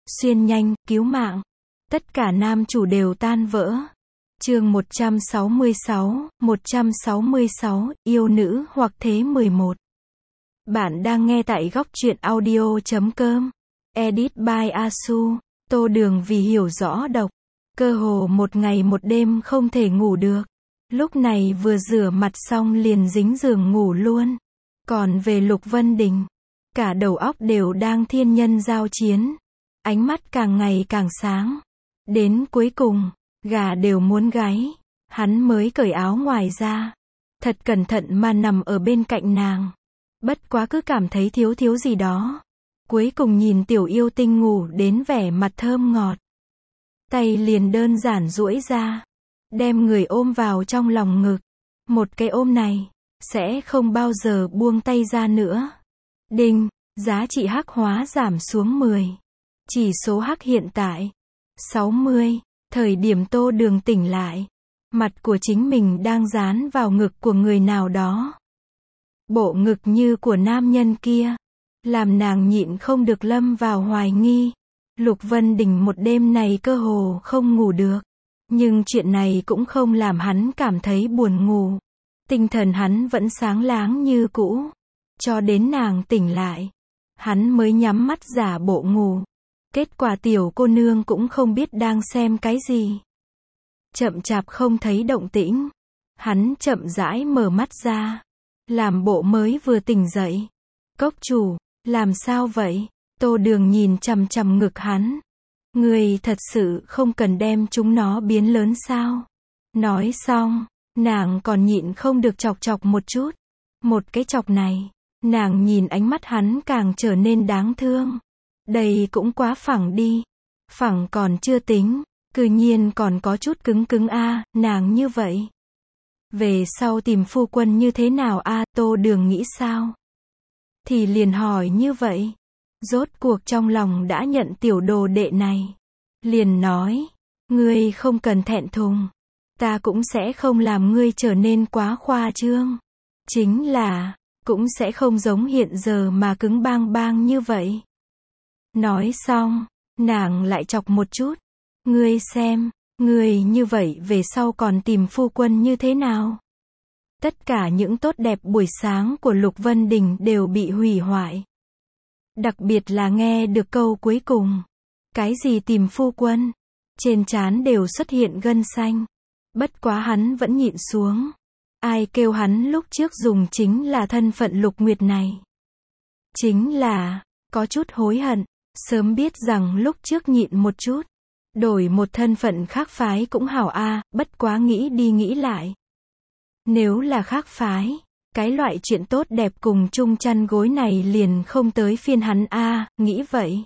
xuyên nhanh, cứu mạng. Tất cả nam chủ đều tan vỡ. Chương 166, yêu nữ hoặc thế 11. Bạn đang nghe tại góc truyện audio.com. Edit by Asu. Tô Đường vì hiểu rõ độc, cơ hồ một ngày một đêm không thể ngủ được. Lúc này vừa rửa mặt xong liền dính giường ngủ luôn. Còn về Lục Vân Đình, cả đầu óc đều đang thiên nhân giao chiến. Ánh mắt càng ngày càng sáng. Đến cuối cùng, gà đều muốn gáy. Hắn mới cởi áo ngoài ra. Thật cẩn thận mà nằm ở bên cạnh nàng. Bất quá cứ cảm thấy thiếu thiếu gì đó. Cuối cùng nhìn tiểu yêu tinh ngủ đến vẻ mặt thơm ngọt. Tay liền đơn giản duỗi ra. Đem người ôm vào trong lòng ngực. Một cái ôm này, sẽ không bao giờ buông tay ra nữa. Đinh, giá trị hắc hóa giảm xuống 10. Chỉ số hắc hiện tại 60. Thời điểm Tô Đường tỉnh lại, mặt của chính mình đang dán vào ngực của người nào đó. Bộ ngực như của nam nhân kia, làm nàng nhịn không được lâm vào hoài nghi. Lục Vân Đình một đêm này cơ hồ không ngủ được. Nhưng chuyện này cũng không làm hắn cảm thấy buồn ngủ. Tinh thần hắn vẫn sáng láng như cũ. Cho đến nàng tỉnh lại, hắn mới nhắm mắt giả bộ ngủ. Kết quả tiểu cô nương cũng không biết đang xem cái gì. Chậm chạp không thấy động tĩnh. Hắn chậm rãi mở mắt ra. Làm bộ mới vừa tỉnh dậy. Cốc chủ, làm sao vậy? Tô Đường nhìn chằm chằm ngực hắn. Người thật sự không cần đem chúng nó biến lớn sao? Nói xong, nàng còn nhịn không được chọc chọc một chút. Một cái chọc này, nàng nhìn ánh mắt hắn càng trở nên đáng thương. Đây cũng quá phẳng đi. Phẳng còn chưa tính, cư nhiên còn có chút cứng cứng a, nàng như vậy. Về sau tìm phu quân như thế nào a? Tô Đường nghĩ sao? Thì liền hỏi như vậy. Rốt cuộc trong lòng đã nhận tiểu đồ đệ này. Liền nói, ngươi không cần thẹn thùng. Ta cũng sẽ không làm ngươi trở nên quá khoa trương. Chính là, cũng sẽ không giống hiện giờ mà cứng bang bang như vậy. Nói xong, nàng lại chọc một chút. Ngươi xem, ngươi như vậy về sau còn tìm phu quân như thế nào? Tất cả những tốt đẹp buổi sáng của Lục Vân Đình đều bị hủy hoại. Đặc biệt là nghe được câu cuối cùng. Cái gì tìm phu quân? Trên trán đều xuất hiện gân xanh. Bất quá hắn vẫn nhịn xuống. Ai kêu hắn lúc trước dùng chính là thân phận Lục Nguyệt này. Chính là, có chút hối hận. Sớm biết rằng lúc trước nhịn một chút. Đổi một thân phận khác phái cũng hảo a, bất quá nghĩ đi nghĩ lại. Nếu là khác phái, cái loại chuyện tốt đẹp cùng chung chăn gối này liền không tới phiên hắn a, nghĩ vậy.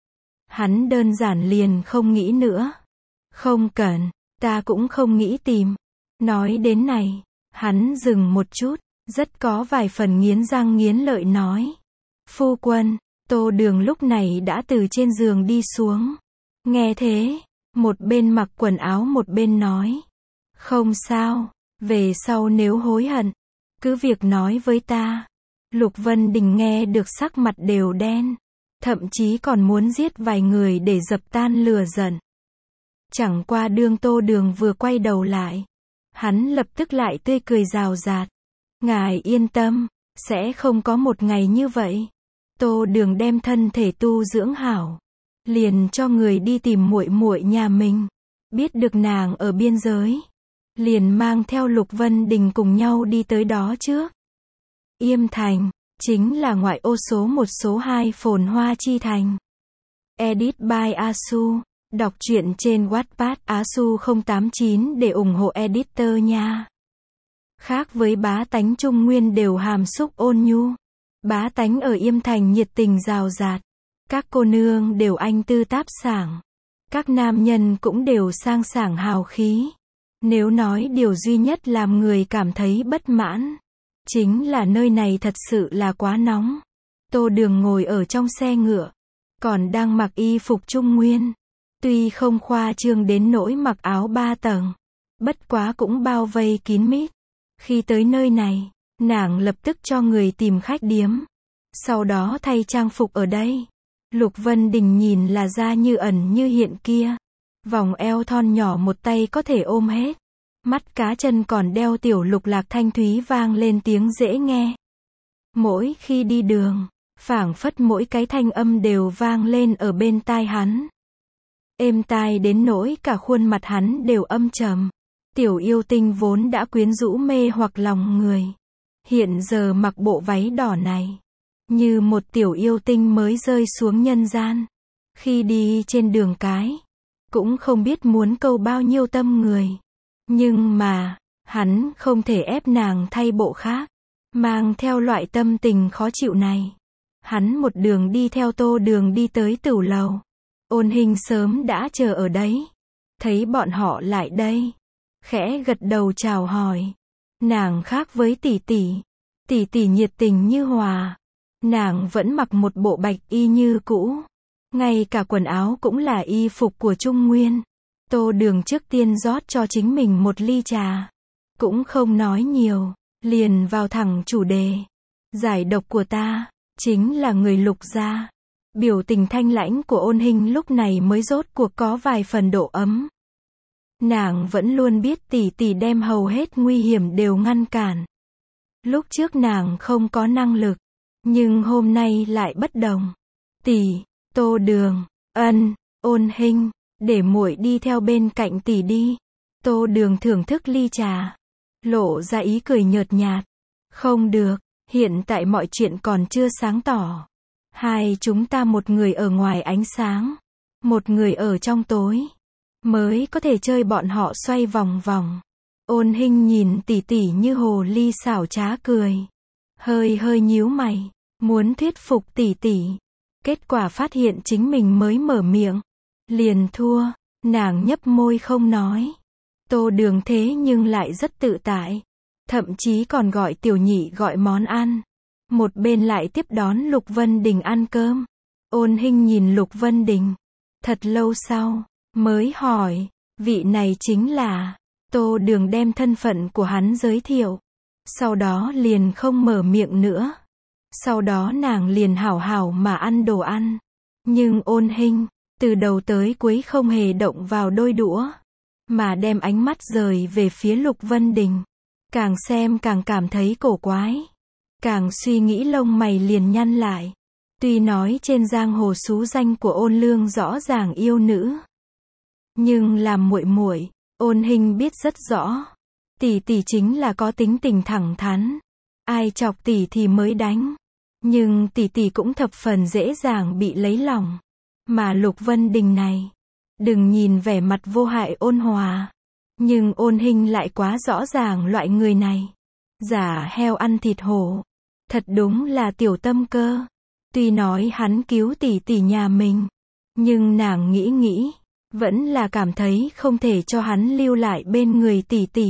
Hắn đơn giản liền không nghĩ nữa. Không cần, ta cũng không nghĩ tìm. Nói đến này, hắn dừng một chút, rất có vài phần nghiến răng nghiến lợi nói. Phu quân, Tô Đường lúc này đã từ trên giường đi xuống. Nghe thế, một bên mặc quần áo một bên nói. Không sao, về sau nếu hối hận, cứ việc nói với ta. Lục Vân Đình nghe được sắc mặt đều đen. Thậm chí còn muốn giết vài người để dập tan lửa giận. Chẳng qua đương Tô Đường vừa quay đầu lại. Hắn lập tức lại tươi cười rào rạt. Ngài yên tâm, sẽ không có một ngày như vậy. Tô Đường đem thân thể tu dưỡng hảo. Liền cho người đi tìm muội muội nhà mình. Biết được nàng ở biên giới. Liền mang theo Lục Vân Đình cùng nhau đi tới đó trước. Yêm Thành, chính là ngoại ô số 1 số 2 phồn hoa chi thành. Edit by Asu. Đọc truyện trên Wattpad Asu089 để ủng hộ editor nha. Khác với bá tánh Trung Nguyên đều hàm xúc ôn nhu. Bá tánh ở Yêm Thành nhiệt tình rào rạt. Các cô nương đều anh tư táp sảng. Các nam nhân cũng đều sang sảng hào khí. Nếu nói điều duy nhất làm người cảm thấy bất mãn, chính là nơi này thật sự là quá nóng. Tô Đường ngồi ở trong xe ngựa, còn đang mặc y phục Trung Nguyên. Tuy không khoa trương đến nỗi mặc áo 3 tầng, bất quá cũng bao vây kín mít. Khi tới nơi này, nàng lập tức cho người tìm khách điếm. Sau đó thay trang phục ở đây. Lục Vân Đình nhìn là da như ẩn như hiện kia. Vòng eo thon nhỏ một tay có thể ôm hết. Mắt cá chân còn đeo tiểu lục lạc thanh thúy vang lên tiếng dễ nghe. Mỗi khi đi đường, phảng phất mỗi cái thanh âm đều vang lên ở bên tai hắn. Êm tai đến nỗi cả khuôn mặt hắn đều âm trầm. Tiểu yêu tinh vốn đã quyến rũ mê hoặc lòng người. Hiện giờ mặc bộ váy đỏ này. Như một tiểu yêu tinh mới rơi xuống nhân gian. Khi đi trên đường cái. Cũng không biết muốn câu bao nhiêu tâm người. Nhưng mà, hắn không thể ép nàng thay bộ khác. Mang theo loại tâm tình khó chịu này. Hắn một đường đi theo Tô Đường đi tới tửu lầu. Ôn Hình sớm đã chờ ở đấy. Thấy bọn họ lại đây. Khẽ gật đầu chào hỏi. Nàng khác với tỷ tỷ. Tỷ tỷ nhiệt tình như hòa. Nàng vẫn mặc một bộ bạch y như cũ. Ngay cả quần áo cũng là y phục của Trung Nguyên. Tô Đường trước tiên rót cho chính mình một ly trà. Cũng không nói nhiều. Liền vào thẳng chủ đề. Giải độc của ta. Chính là người Lục gia. Biểu tình thanh lãnh của Ôn Hình lúc này mới rốt cuộc có vài phần độ ấm. Nàng vẫn luôn biết tỷ tỷ đem hầu hết nguy hiểm đều ngăn cản. Lúc trước nàng không có năng lực. Nhưng hôm nay lại bất đồng. Tỷ, Tô Đường, Ôn Hình, để muội đi theo bên cạnh tỷ đi. Tô Đường thưởng thức ly trà. Lộ ra ý cười nhợt nhạt. Không được, hiện tại mọi chuyện còn chưa sáng tỏ. Hai chúng ta một người ở ngoài ánh sáng. Một người ở trong tối. Mới có thể chơi bọn họ xoay vòng vòng. Ôn Hình nhìn tỷ tỷ như hồ ly xảo trá cười. Hơi nhíu mày. Muốn thuyết phục tỷ tỷ. Kết quả phát hiện chính mình mới mở miệng. Liền thua. Nàng nhấp môi không nói. Tô Đường thế nhưng lại rất tự tại. Thậm chí còn gọi tiểu nhị gọi món ăn. Một bên lại tiếp đón Lục Vân Đình ăn cơm. Ôn Hình nhìn Lục Vân Đình. Thật lâu sau, mới hỏi. Vị này chính là. Tô Đường đem thân phận của hắn giới thiệu. Sau đó liền không mở miệng nữa. Sau đó nàng liền hảo hảo mà ăn đồ ăn. Nhưng Ôn Hình, từ đầu tới cuối không hề động vào đôi đũa. Mà đem ánh mắt rời về phía Lục Vân Đình. Càng xem càng cảm thấy cổ quái. Càng suy nghĩ lông mày liền nhăn lại. Tuy nói trên giang hồ xú danh của Ôn Lương rõ ràng yêu nữ. Nhưng làm muội muội, Ôn Hình biết rất rõ. Tỷ tỷ chính là có tính tình thẳng thắn. Ai chọc tỷ thì mới đánh. Nhưng tỷ tỷ cũng thập phần dễ dàng bị lấy lòng. Mà Lục Vân Đình này, đừng nhìn vẻ mặt vô hại ôn hòa. Nhưng Ôn Hình lại quá rõ ràng loại người này. Giả heo ăn thịt hổ. Thật đúng là tiểu tâm cơ. Tuy nói hắn cứu tỷ tỷ nhà mình. Nhưng nàng nghĩ. Vẫn là cảm thấy không thể cho hắn lưu lại bên người tỷ tỷ.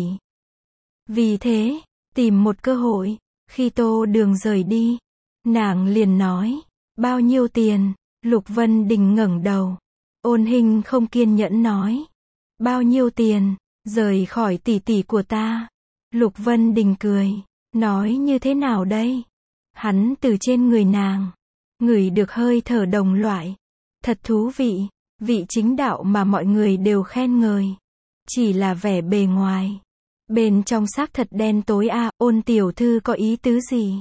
Vì thế, tìm một cơ hội. Khi Tô Đường rời đi. Nàng liền nói. Bao nhiêu tiền? Lục Vân Đình ngẩng đầu. Ôn Hình không kiên nhẫn nói. Bao nhiêu tiền? Rời khỏi tỷ tỷ của ta. Lục Vân Đình cười. Nói như thế nào đây? Hắn từ trên người nàng. Ngửi được hơi thở đồng loại. Thật thú vị. Vị chính đạo mà mọi người đều khen ngợi. Chỉ là vẻ bề ngoài. Bên trong xác thật đen tối a. Ôn tiểu thư có ý tứ gì?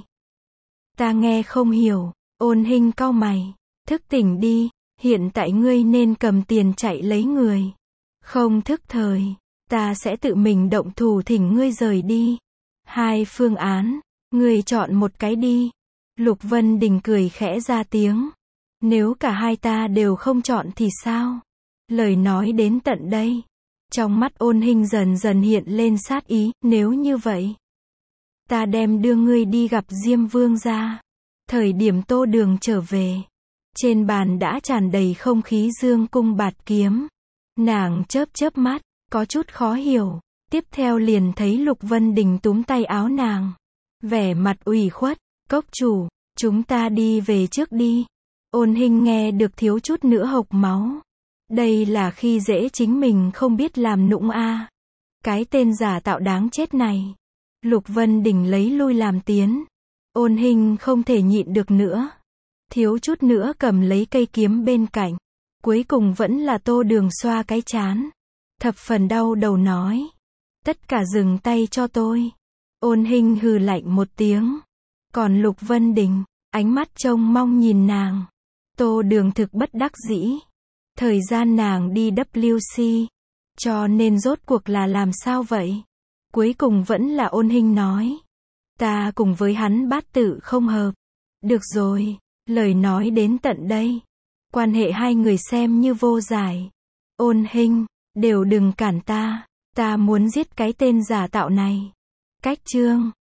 Ta nghe không hiểu. Ôn Hình cau mày. Thức tỉnh đi. Hiện tại ngươi nên cầm tiền chạy lấy người. Không thức thời. Ta sẽ tự mình động thủ thỉnh ngươi rời đi. Hai phương án. Ngươi chọn một cái đi. Lục Vân Đình cười khẽ ra tiếng. Nếu cả hai ta đều không chọn thì sao? Lời nói đến tận đây. Trong mắt Ôn Hình dần dần hiện lên sát ý. Nếu như vậy, ta đem đưa ngươi đi gặp Diêm Vương gia. Thời điểm Tô Đường trở về. Trên bàn đã tràn đầy không khí dương cung bạt kiếm. Nàng chớp mắt. Có chút khó hiểu. Tiếp theo liền thấy Lục Vân Đình túm tay áo nàng. Vẻ mặt ủy khuất. Cốc chủ, chúng ta đi về trước đi. Ôn Hình nghe được thiếu chút nữa hộc máu. Đây là khi dễ chính mình không biết làm nũng a. Cái tên giả tạo đáng chết này. Lục Vân Đình lấy lui làm tiến. Ôn Hình không thể nhịn được nữa. thiếu chút nữa cầm lấy cây kiếm bên cạnh. Cuối cùng vẫn là Tô Đường xoa cái trán. Thập phần đau đầu nói. Tất cả dừng tay cho tôi. Ôn Hinh hừ lạnh một tiếng. Còn Lục Vân Đình, ánh mắt trông mong nhìn nàng. Tô Đường thực bất đắc dĩ. Thời gian nàng đi WC. Cho nên rốt cuộc là làm sao vậy? Cuối cùng vẫn là Ôn Hinh nói. Ta cùng với hắn bát tự không hợp. Được rồi, lời nói đến tận đây. Quan hệ hai người xem như vô giải. Ôn Hinh, đều đừng cản ta. Ta muốn giết cái tên giả tạo này. Cách chương